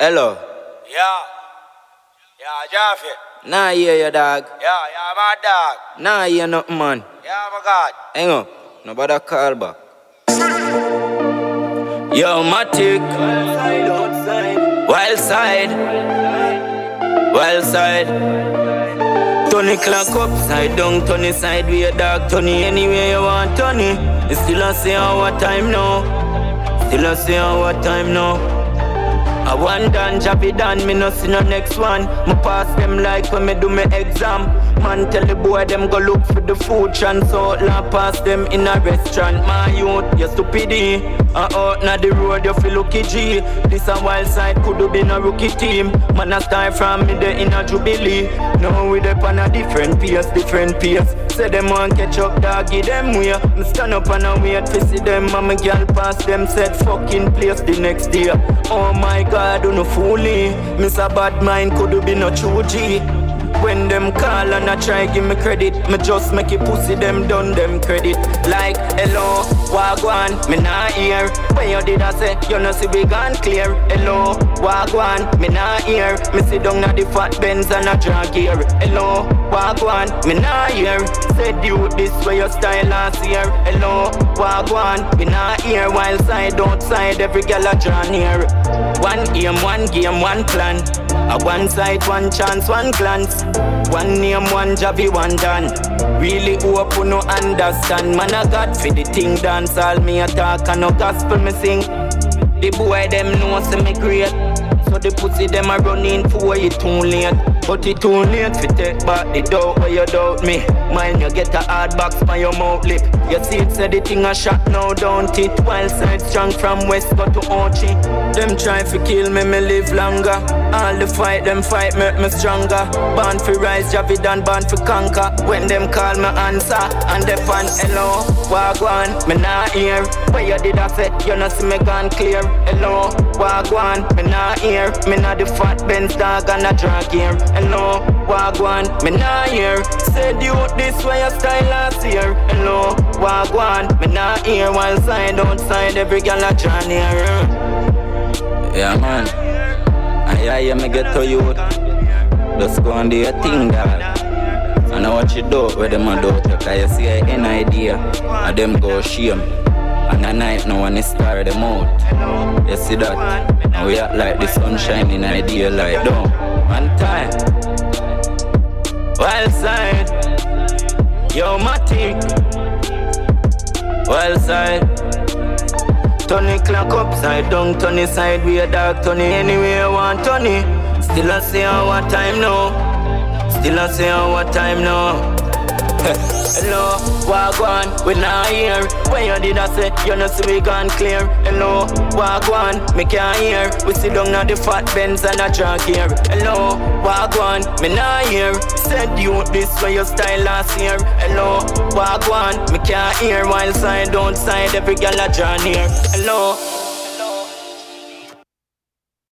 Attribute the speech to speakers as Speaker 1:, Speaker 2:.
Speaker 1: Hello.
Speaker 2: Yeah. Yeah, Jaffe.
Speaker 1: Nah, hear you, dog.
Speaker 2: Yeah, my dog.
Speaker 1: Nah, hear nothing, man.
Speaker 2: Yeah, my God.
Speaker 1: Hang up. Nobody call back. Yo, Matic. Wild side. Wild side. Tony clock upside down, Tony side way, dog. Tony anywhere you want, Tony. You still don't say our time now. Still don't say our time now. I want done, Javi done, me no see no next one. Me pass them like when me do my exam. Man tell the boy them go look for the food chance. So la pass them in a restaurant. My youth, you stupidity. Out na the road you feel lucky G. This a wild side could have been a rookie team. Man a start from me there in a Jubilee. Now we up on a different pace. Say them want catch up, dog, give them way. Me stand up and I wait to see them. And my girl pass them said fucking place the next day. Oh my God, do no foolie. Miss a bad mind could have been a true G. When them call and I try give me credit, me just make it pussy them done them credit. Like hello, wagwan, me nah hear. When you did I say you know see big and clear. Hello, wagwan, me nah hear. Me sit down at the fat Benz and I drag gear. Hello, wagwan, me nah hear. Said you this way your style last year. Hello, wagwan, me nah hear. While side outside every gal a draw near. One aim, one game, one plan. A one side, one chance, one glance. One name, one Javi, one done. Really hope you no understand. Man I got for the thing dance. All me a talk and no gospel me sing. The boy them know say me great. So the pussy them a running for you too late. But it too late to take back the doubt where you doubt me. Mind you get a hard box by your mouth lip. You see it say the thing a shot now don't it. Wild side strong from west go to Ochi. Them try to kill me, me live longer. All the fight, them fight make me stronger. Born for rise, Javidan, born for conquer. When them call me answer, and they fan hello, wagwan, me nah hear. Where you did I say, you know see me gone clear. Hello, wagwan, me nah hear. Me nah the fat Benz dog and a drag here. Hello, wagwan, me nah hear. Said you this way your style last year. Hello, wagwan, me nah hear. While side outside every gal a draw near. Yeah man, I hear me get to you. Just go and do your thing, dog. And I watch you do where them a do. Cause you see an idea, and them go shame. And at night no one is star them out. You see that? And we act like the sunshine in idea light. Down, one time. Wild side. Yo Matic. Wild side. Tony clock upside down, Tony side way, dog. Tony anywhere you want, Tony. Still I say our time now. Still I say our time now. Hello, wagwan, we not here. When you did I say, you know see we gone clear. Hello, wagwan, me can't hear. We sit down at the fat Benz and a drag here. Hello, wagwan, me not here. Said you this way your style last year. Hello, wagwan, me can't hear. While side outside every gal a draw near. Hello.